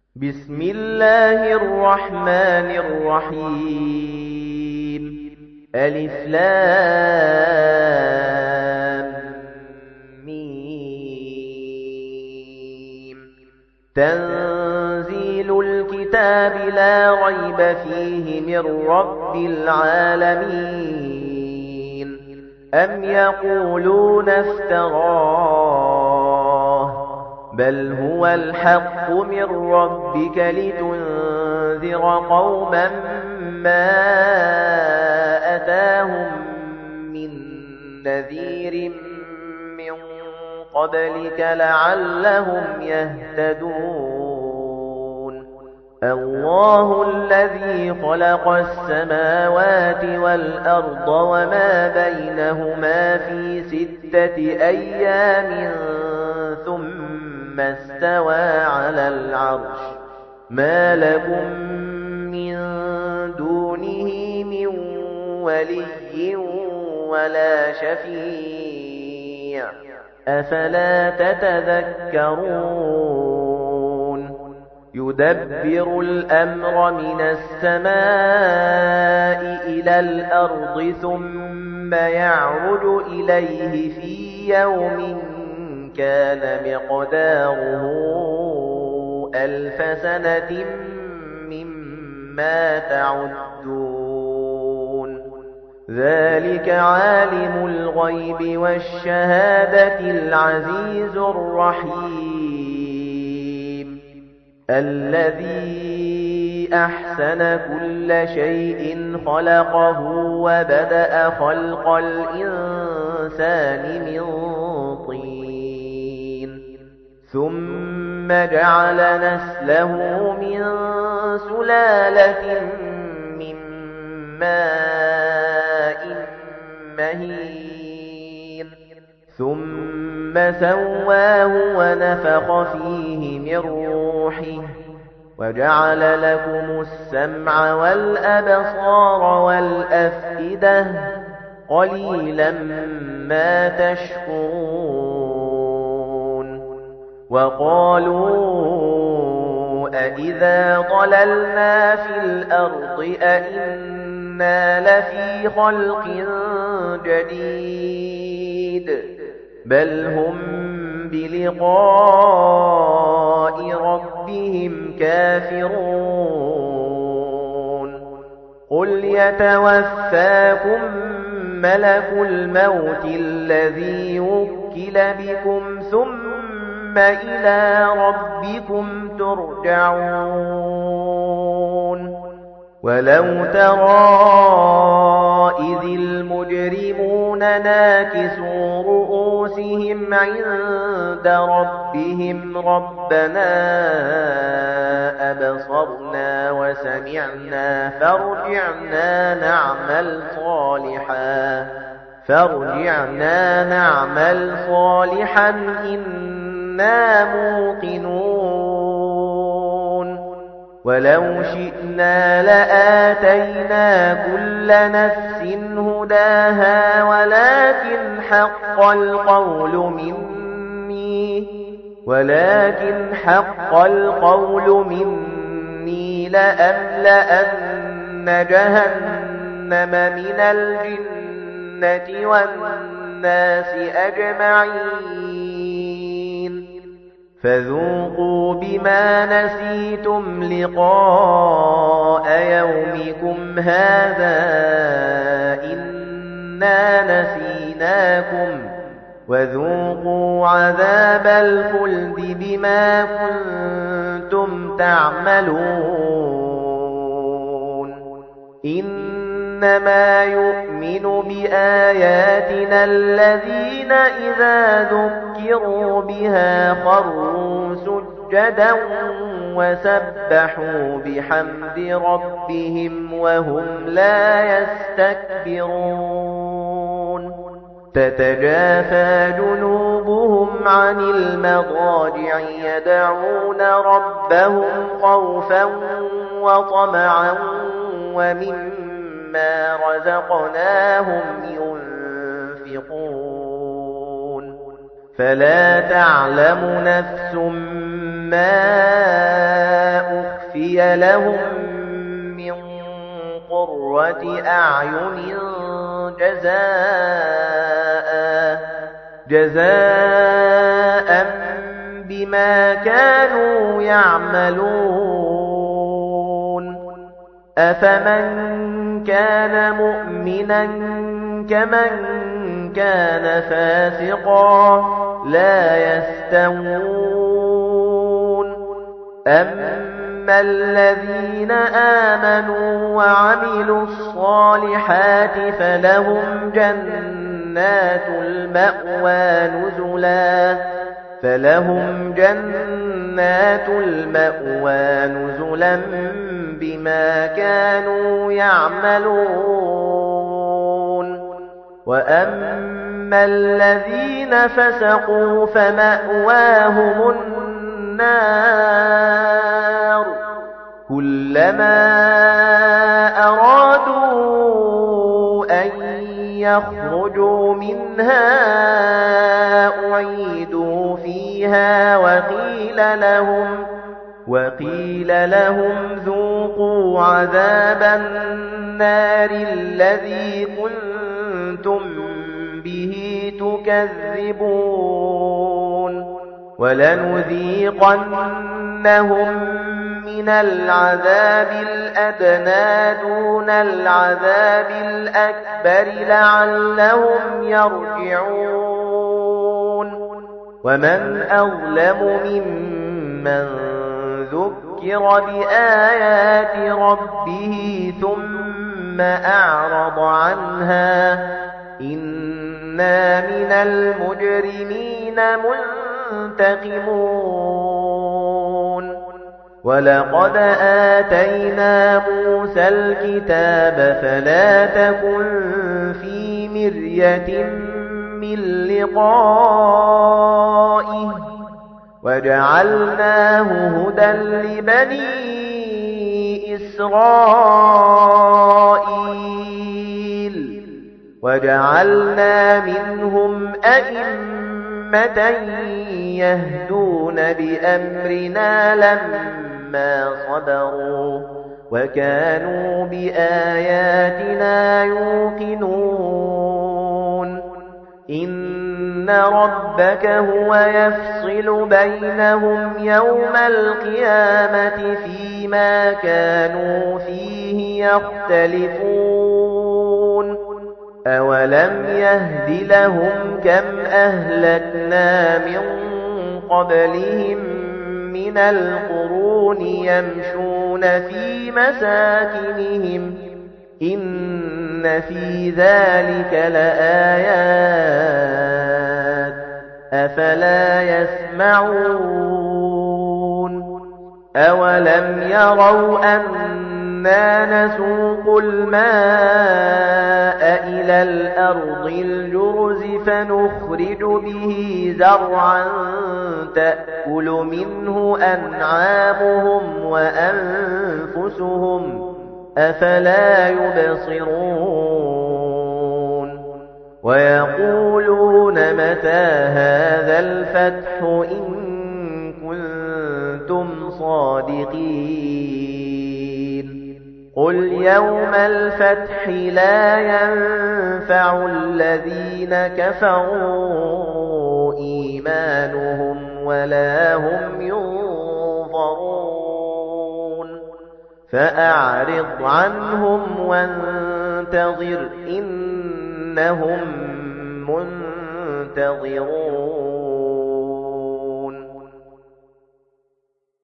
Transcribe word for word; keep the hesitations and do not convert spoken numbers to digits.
بسم الله الرحمن الرحيم ألف لام ميم تنزيل الكتاب لا ريب فيه من رب العالمين أم يقولون افتراه بل هو الحق من ربك لتنذر قوما ما أتاهم من نذير من قبلك لعلهم يهتدون الله الذي خلق السماوات والأرض وما بينهما في ستة أيام ثم استوى على العرش ما لكم من دونه من ولي ولا شفيع أفلا تتذكرون يدبر الأمر من السماء إلى الأرض ثم يعرج إليه في يوم كان مقداره ألف سنة مما تعدون ذلك عالم الغيب والشهادة العزيز الرحيم الذي أحسن كل شيء خلقه وبدأ خلق الإنسان من طين ثم جعل نسله من سلالة من ماء مهين ثم سواه ونفخ فيه من روحه وجعل لكم السمع والأبصار والأفئدة قليلا ما تشكرون وقالوا أئذا ضللنا في الأرض أئنا لفي خلق جديد بل هم بلقاء ربهم كافرون قل يتوفاكم ملك الموت الذي وكل بكم ثم إلى ربكم ترجعون ولو ترى إذ المجرمون ناكسوا رؤوسهم عند ربهم ربنا أبصرنا وسمعنا فارجعنا نعمل صالحا فارجعنا نعمل صالحا إنا موقنون ولو شئنا لآتينا كل نفس هداها ولكن حق القول مني ولكن حق القول مني لأملأن جهنم من الجنة والناس أجمعين فذوقوا بما نسيتم لقاء يومكم هذا إنا نسيناكم وذوقوا عذاب الخلد بما كنتم تعملون إنما يؤمن بآياتنا الذين إذا ذكروا بها خروا سجدا وسبحوا بحمد ربهم وهم لا يستكبرون تتجافى جنوبهم عن المضاجع يدعون ربهم خوفا وطمعا ومما رزقناهم هي لهم من قرة أعين جزاء جزاء بما كانوا يعملون أفمن كان مؤمنا كمن كان فاسقا لا يستوون أما الذين آمنوا وعملوا الصالحات فلهم جنات المأوى نزلا فلهم جنات المأوى نزلا بما كانوا يعملون وأما الذين فسقوا فمأواهم النار كلما أرادوا أن يخرجوا منها أعيدوا فيها وقيل لهم وقيل لهم ذوقوا عذاب النار الذي كنتم به تكذبون ولنذيقنهم من العذاب الأدنى دون العذاب الأكبر لعلهم يرجعون ومن أظلم ممن ذكر بآيات ربه ثم أعرض عنها إنا من المجرمين منتقمون ولقد آتينا موسى الكتاب فلا تكن في مرية من لقائه وجعلناه هدى لبني إسرائيل وجعلنا منهم أئمة يهدون بأمرنا لما صبروا وكانوا بآياتنا يوقنون إن ربك هو يفصل بينهم يوم القيامة فيما كانوا فيه يختلفون أولم يهد لهم كم أهلكنا من قبلهم من القرون يمشون في مساكنهم إن في ذلك لآيات أفلا يسمعون أولم يروا أنا نسوق الماء إلى الأرض الجرز فنخرج به زرعا تأكل منه أنعامهم وأنفسهم أفلا يبصرون ويقولون متى هذا الفتح إن كنتم صادقين قل يوم الفتح لا ينفع الذين كفروا إيمانهم ولا هم ينظرون فأعرض عنهم وانتظر إنهم منتظرون